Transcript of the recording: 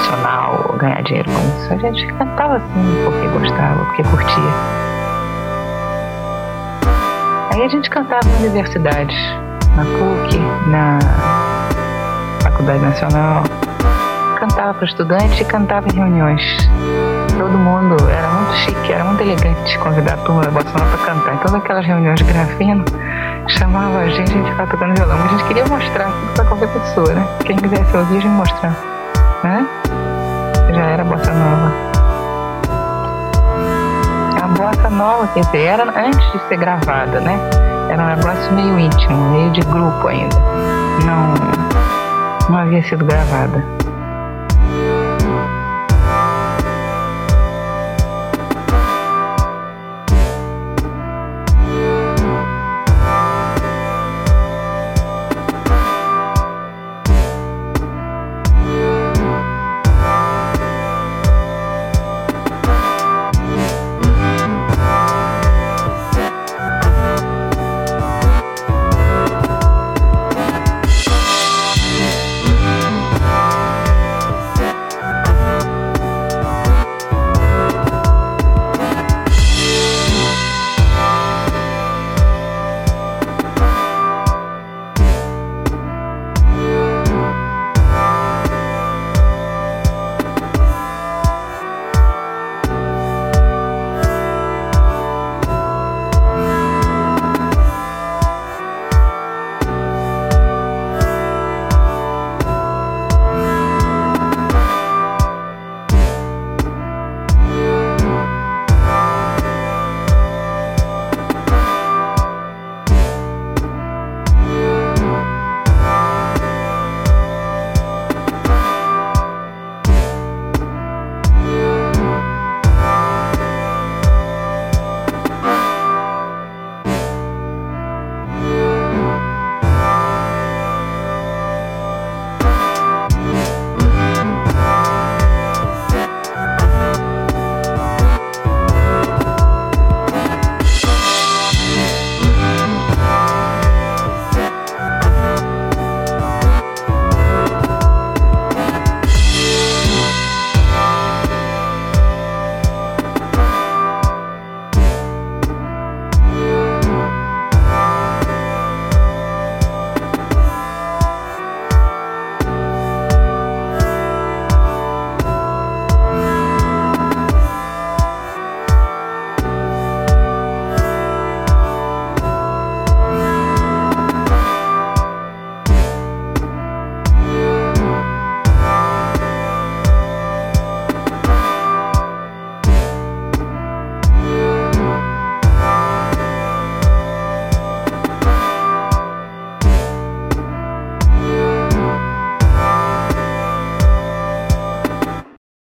profissional ou ganhar dinheiro com isso. A gente cantava assim porque gostava, porque curtia. Aí a gente cantava em universidades, na PUC, na Faculdade Nacional. Cantava para estudantes e cantava em reuniões. Todo mundo era muito chique, era muito elegante convidar a turma da Bossa Nova para cantar. Então, naquelas reuniões de grafeno, chamava a gente ficava tocando violão. Mas a gente queria mostrar tudo para qualquer pessoa, né? Quem quisesse ouvir, a gente mostrar, né? Já era Bossa Nova. A Bossa Nova, quer dizer, era antes de ser gravada, né? Era um negócio meio íntimo, meio de grupo ainda. Não havia sido gravada.